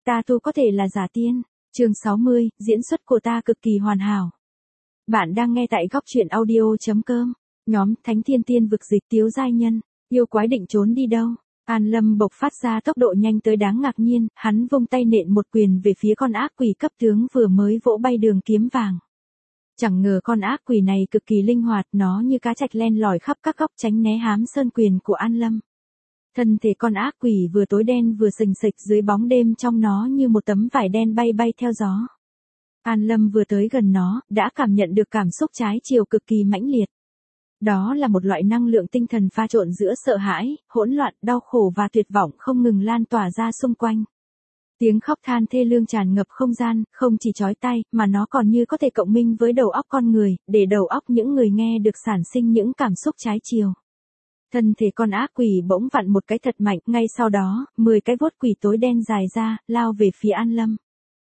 Ta tu có thể là giả tiên. Chương 60, diễn xuất của ta cực kỳ hoàn hảo. Bạn đang nghe tại góc truyện audio.com. Nhóm Thánh Thiên Tiên vực dịch Tiếu giai nhân, yêu quái định trốn đi đâu? An Lâm bộc phát ra tốc độ nhanh tới đáng ngạc nhiên, hắn vung tay nện một quyền về phía con ác quỷ cấp tướng vừa mới vỗ bay đường kiếm vàng. Chẳng ngờ con ác quỷ này cực kỳ linh hoạt, nó như cá trạch len lỏi khắp các góc tránh né hám sơn quyền của An Lâm. Thân thể con ác quỷ vừa tối đen vừa sình sịch dưới bóng đêm trong nó như một tấm vải đen bay bay theo gió. An Lâm vừa tới gần nó, đã cảm nhận được cảm xúc trái chiều cực kỳ mãnh liệt. Đó là một loại năng lượng tinh thần pha trộn giữa sợ hãi, hỗn loạn, đau khổ và tuyệt vọng không ngừng lan tỏa ra xung quanh. Tiếng khóc than thê lương tràn ngập không gian, không chỉ chói tai, mà nó còn như có thể cộng minh với đầu óc con người, để đầu óc những người nghe được sản sinh những cảm xúc trái chiều. Thân thể con ác quỷ bỗng vặn một cái thật mạnh, ngay sau đó, 10 cái vuốt quỷ tối đen dài ra, lao về phía An Lâm.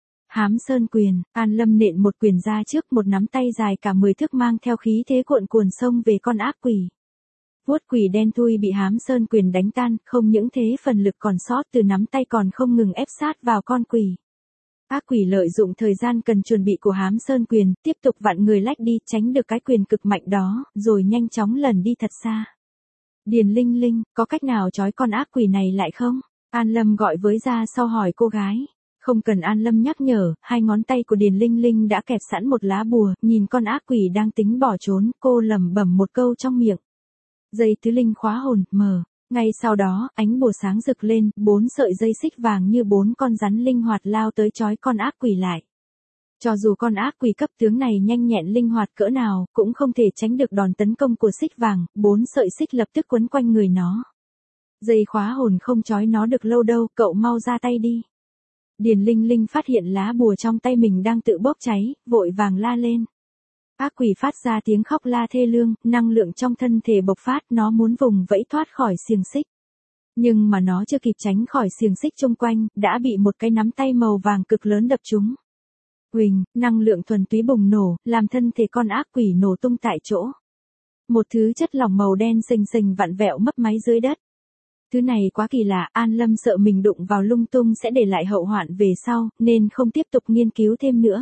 Hám sơn quyền, An Lâm nện một quyền ra trước, một nắm tay dài cả 10 thước mang theo khí thế cuộn cuồn xông về con ác quỷ. Vuốt quỷ đen thui bị hám sơn quyền đánh tan, không những thế phần lực còn sót từ nắm tay còn không ngừng ép sát vào con quỷ. Ác quỷ lợi dụng thời gian cần chuẩn bị của hám sơn quyền, tiếp tục vặn người lách đi, tránh được cái quyền cực mạnh đó, rồi nhanh chóng lần đi thật xa. Điền Linh Linh, có cách nào trói con ác quỷ này lại không? An Lâm gọi với ra sau hỏi cô gái. Không cần An Lâm nhắc nhở, hai ngón tay của Điền Linh Linh đã kẹp sẵn một lá bùa, nhìn con ác quỷ đang tính bỏ trốn, cô lẩm bẩm một câu trong miệng. Dây tứ linh khóa hồn, mở. Ngay sau đó, ánh bùa sáng rực lên, 4 sợi dây xích vàng như 4 con rắn linh hoạt lao tới trói con ác quỷ lại. Cho dù con ác quỷ cấp tướng này nhanh nhẹn linh hoạt cỡ nào, cũng không thể tránh được đòn tấn công của xích vàng, 4 sợi xích lập tức quấn quanh người nó. Dây khóa hồn không trói nó được lâu đâu, cậu mau ra tay đi. Điền Linh Linh phát hiện lá bùa trong tay mình đang tự bốc cháy, vội vàng la lên. Ác quỷ phát ra tiếng khóc la thê lương, năng lượng trong thân thể bộc phát, nó muốn vùng vẫy thoát khỏi xiềng xích. Nhưng mà nó chưa kịp tránh khỏi xiềng xích chung quanh, đã bị một cái nắm tay màu vàng cực lớn đập trúng. Huỳnh, năng lượng thuần túy bùng nổ, làm thân thể con ác quỷ nổ tung tại chỗ. Một thứ chất lỏng màu đen sình sình vặn vẹo mấp máy dưới đất. Thứ này quá kỳ lạ, An Lâm sợ mình đụng vào lung tung sẽ để lại hậu hoạn về sau, nên không tiếp tục nghiên cứu thêm nữa.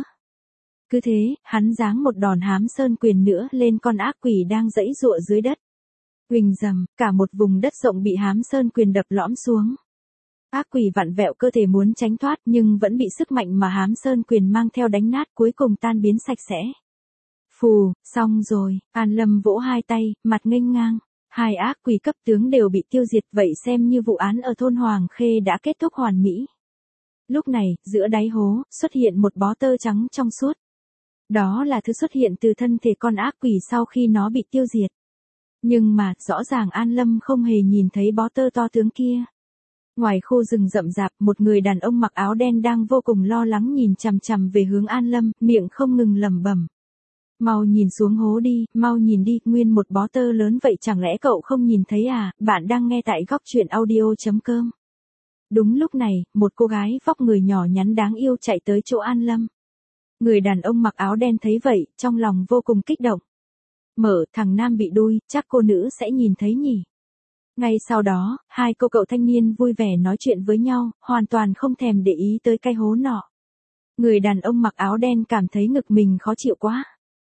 Cứ thế, hắn giáng một đòn hám sơn quyền nữa lên con ác quỷ đang giãy giụa dưới đất. Huỳnh rầm, cả một vùng đất rộng bị hám sơn quyền đập lõm xuống. Ác quỷ vặn vẹo cơ thể muốn tránh thoát nhưng vẫn bị sức mạnh mà hám sơn quyền mang theo đánh nát, cuối cùng tan biến sạch sẽ. Phù, xong rồi, An Lâm vỗ hai tay, mặt nghênh ngang. Hai ác quỷ cấp tướng đều bị tiêu diệt, vậy xem như vụ án ở thôn Hoàng Khê đã kết thúc hoàn mỹ. Lúc này, giữa đáy hố, xuất hiện một bó tơ trắng trong suốt. Đó là thứ xuất hiện từ thân thể con ác quỷ sau khi nó bị tiêu diệt. Nhưng mà, rõ ràng An Lâm không hề nhìn thấy bó tơ to tướng kia. Ngoài khu rừng rậm rạp, một người đàn ông mặc áo đen đang vô cùng lo lắng nhìn chằm chằm về hướng An Lâm, miệng không ngừng lẩm bẩm. Mau nhìn xuống hố đi, mau nhìn đi, nguyên một bó tơ lớn vậy chẳng lẽ cậu không nhìn thấy à? Bạn đang nghe tại góc truyện audio.com. Đúng lúc này, một cô gái vóc người nhỏ nhắn đáng yêu chạy tới chỗ An Lâm. Người đàn ông mặc áo đen thấy vậy, trong lòng vô cùng kích động. Mở, thằng nam bị đuôi, chắc cô nữ sẽ nhìn thấy nhỉ. Ngay sau đó, hai cô cậu thanh niên vui vẻ nói chuyện với nhau, hoàn toàn không thèm để ý tới cái hố nọ. Người đàn ông mặc áo đen cảm thấy ngực mình khó chịu quá.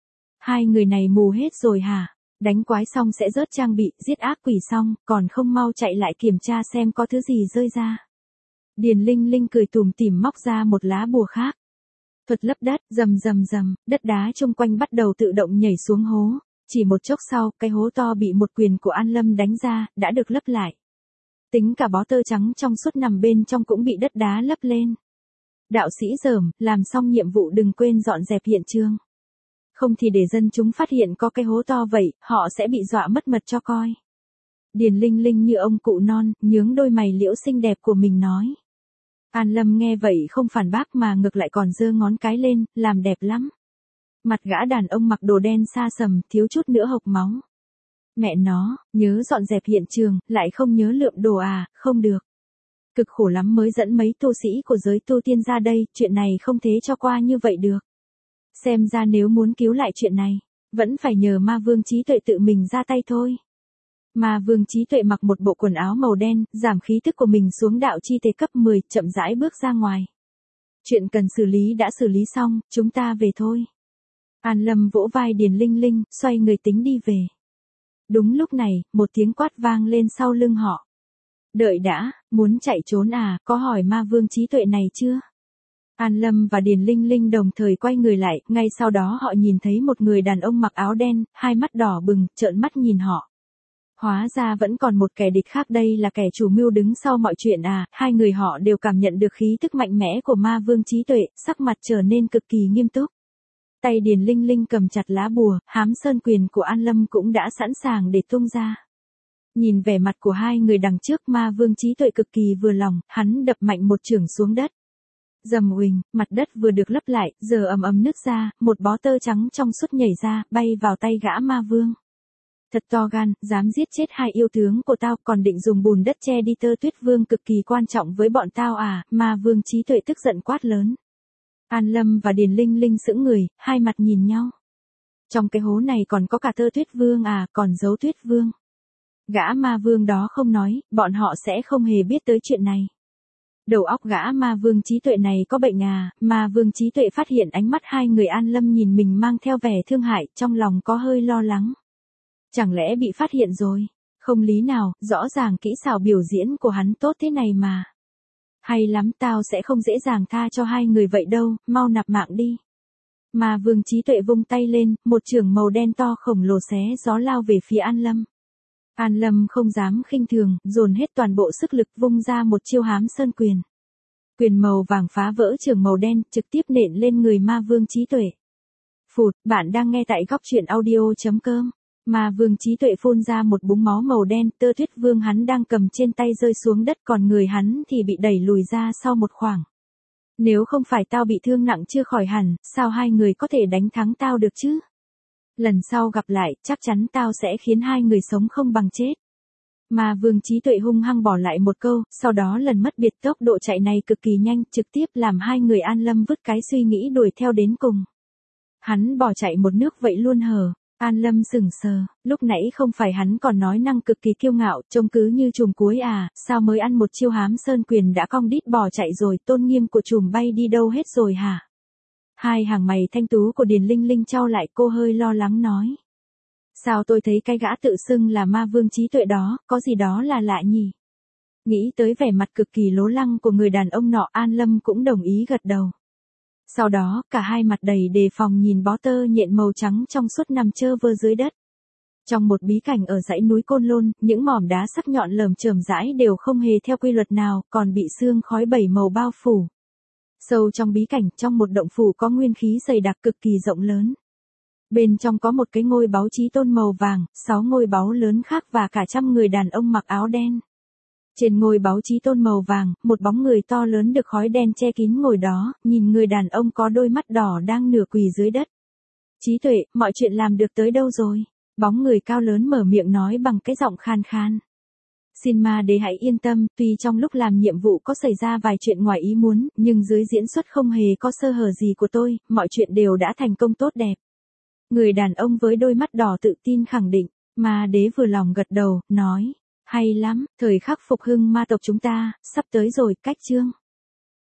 Hai người này mù hết rồi hả? Đánh quái xong sẽ rớt trang bị, giết ác quỷ xong, còn không mau chạy lại kiểm tra xem có thứ gì rơi ra. Điền Linh Linh cười tủm tỉm móc ra một lá bùa khác. Thuật lấp đất, rầm rầm rầm, đất đá chung quanh bắt đầu tự động nhảy xuống hố. Chỉ một chốc sau, cái hố to bị một quyền của An Lâm đánh ra, đã được lấp lại. Tính cả bó tơ trắng trong suốt nằm bên trong cũng bị đất đá lấp lên. Đạo sĩ Dởm, làm xong nhiệm vụ đừng quên dọn dẹp hiện trường. Không thì để dân chúng phát hiện có cái hố to vậy, họ sẽ bị dọa mất mật cho coi. Điền Linh Linh như ông cụ non, nhướng đôi mày liễu xinh đẹp của mình nói. An Lâm nghe vậy không phản bác mà ngược lại còn giơ ngón cái lên, làm đẹp lắm. Mặt gã đàn ông mặc đồ đen xa sầm, thiếu chút nữa hộc máu. Mẹ nó, nhớ dọn dẹp hiện trường, lại không nhớ lượm đồ à, không được. Cực khổ lắm mới dẫn mấy tu sĩ của giới tu tiên ra đây, chuyện này không thế cho qua như vậy được. Xem ra nếu muốn cứu lại chuyện này, vẫn phải nhờ ma vương trí tuệ tự mình ra tay thôi. Ma vương trí tuệ mặc một bộ quần áo màu đen, giảm khí thức của mình xuống đạo chi tế cấp 10, chậm rãi bước ra ngoài. Chuyện cần xử lý đã xử lý xong, chúng ta về thôi. An Lâm vỗ vai Điền Linh Linh, xoay người tính đi về. Đúng lúc này, một tiếng quát vang lên sau lưng họ. Đợi đã, muốn chạy trốn à, có hỏi ma vương trí tuệ này chưa? An Lâm và Điền Linh Linh đồng thời quay người lại, ngay sau đó họ nhìn thấy một người đàn ông mặc áo đen, hai mắt đỏ bừng, trợn mắt nhìn họ. Hóa ra vẫn còn một kẻ địch khác, đây là kẻ chủ mưu đứng sau mọi chuyện à, hai người họ đều cảm nhận được khí tức mạnh mẽ của ma vương trí tuệ, sắc mặt trở nên cực kỳ nghiêm túc. Tay Điền Linh Linh cầm chặt lá bùa, hám sơn quyền của An Lâm cũng đã sẵn sàng để tung ra. Nhìn vẻ mặt của hai người đằng trước, ma vương trí tuệ cực kỳ vừa lòng, hắn đập mạnh một chưởng xuống đất. Rầm uỳnh, mặt đất vừa được lấp lại, giờ ầm ầm nứt ra, một bó tơ trắng trong suốt nhảy ra, bay vào tay gã ma vương. Thật to gan, dám giết chết hai yêu tướng của tao, còn định dùng bùn đất che đi tơ tuyết vương cực kỳ quan trọng với bọn tao à, ma vương trí tuệ tức giận quát lớn. An Lâm và Điền Linh Linh sững người, hai mặt nhìn nhau. Trong cái hố này còn có cả tơ tuyết vương à, còn giấu tuyết vương. Gã ma vương đó không nói, bọn họ sẽ không hề biết tới chuyện này. Đầu óc gã ma vương trí tuệ này có bệnh à, ma vương trí tuệ phát hiện ánh mắt hai người An Lâm nhìn mình mang theo vẻ thương hại, trong lòng có hơi lo lắng. Chẳng lẽ bị phát hiện rồi? Không lý nào, rõ ràng kỹ xảo biểu diễn của hắn tốt thế này mà. Hay lắm, tao sẽ không dễ dàng tha cho hai người vậy đâu, mau nạp mạng đi. Ma vương trí tuệ vung tay lên, một chưởng màu đen to khổng lồ xé gió lao về phía An Lâm. An Lâm không dám khinh thường, dồn hết toàn bộ sức lực vung ra một chiêu hám sơn quyền. Quyền màu vàng phá vỡ chưởng màu đen, trực tiếp nện lên người ma vương trí tuệ. Phụt, bạn đang nghe tại góc truyện audio.com. Ma vương trí tuệ phun ra một búng máu màu đen, tơ tuyết vương hắn đang cầm trên tay rơi xuống đất, còn người hắn thì bị đẩy lùi ra sau một khoảng. Nếu không phải tao bị thương nặng chưa khỏi hẳn, sao hai người có thể đánh thắng tao được chứ? Lần sau gặp lại, chắc chắn tao sẽ khiến hai người sống không bằng chết. Ma vương trí tuệ hung hăng bỏ lại một câu, sau đó lần mất biệt, tốc độ chạy này cực kỳ nhanh, trực tiếp làm hai người An Lâm vứt cái suy nghĩ đuổi theo đến cùng. Hắn bỏ chạy một nước vậy luôn hờ? An Lâm sững sờ, lúc nãy không phải hắn còn nói năng cực kỳ kiêu ngạo, trông cứ như trùm cuối à, sao mới ăn một chiêu hám sơn quyền đã cong đít bỏ chạy rồi, tôn nghiêm của trùm bay đi đâu hết rồi hả? Hai hàng mày thanh tú của Điền Linh Linh chau lại, cô hơi lo lắng nói. Sao tôi thấy cái gã tự xưng là ma vương trí tuệ đó, có gì đó là lạ nhỉ? Nghĩ tới vẻ mặt cực kỳ lố lăng của người đàn ông nọ, An Lâm cũng đồng ý gật đầu. Sau đó, cả hai mặt đầy đề phòng nhìn bó tơ nhện màu trắng trong suốt nằm trơ vơ dưới đất. Trong một bí cảnh ở dãy núi Côn Lôn, những mỏm đá sắc nhọn lởm chởm rãi đều không hề theo quy luật nào, còn bị sương khói bảy màu bao phủ. Sâu trong bí cảnh, trong một động phủ có nguyên khí dày đặc cực kỳ rộng lớn. Bên trong có một cái ngôi báu chí tôn màu vàng, 6 ngôi báu lớn khác và cả trăm người đàn ông mặc áo đen. Trên ngôi báu chí tôn màu vàng, một bóng người to lớn được khói đen che kín ngồi đó, nhìn người đàn ông có đôi mắt đỏ đang nửa quỳ dưới đất. Trí tuệ, mọi chuyện làm được tới đâu rồi? Bóng người cao lớn mở miệng nói bằng cái giọng khan khan. Xin ma đế hãy yên tâm, tuy trong lúc làm nhiệm vụ có xảy ra vài chuyện ngoài ý muốn, nhưng dưới diễn xuất không hề có sơ hở gì của tôi, mọi chuyện đều đã thành công tốt đẹp. Người đàn ông với đôi mắt đỏ tự tin khẳng định, ma đế vừa lòng gật đầu, nói, hay lắm, thời khắc phục hưng ma tộc chúng ta, sắp tới rồi, cách chương.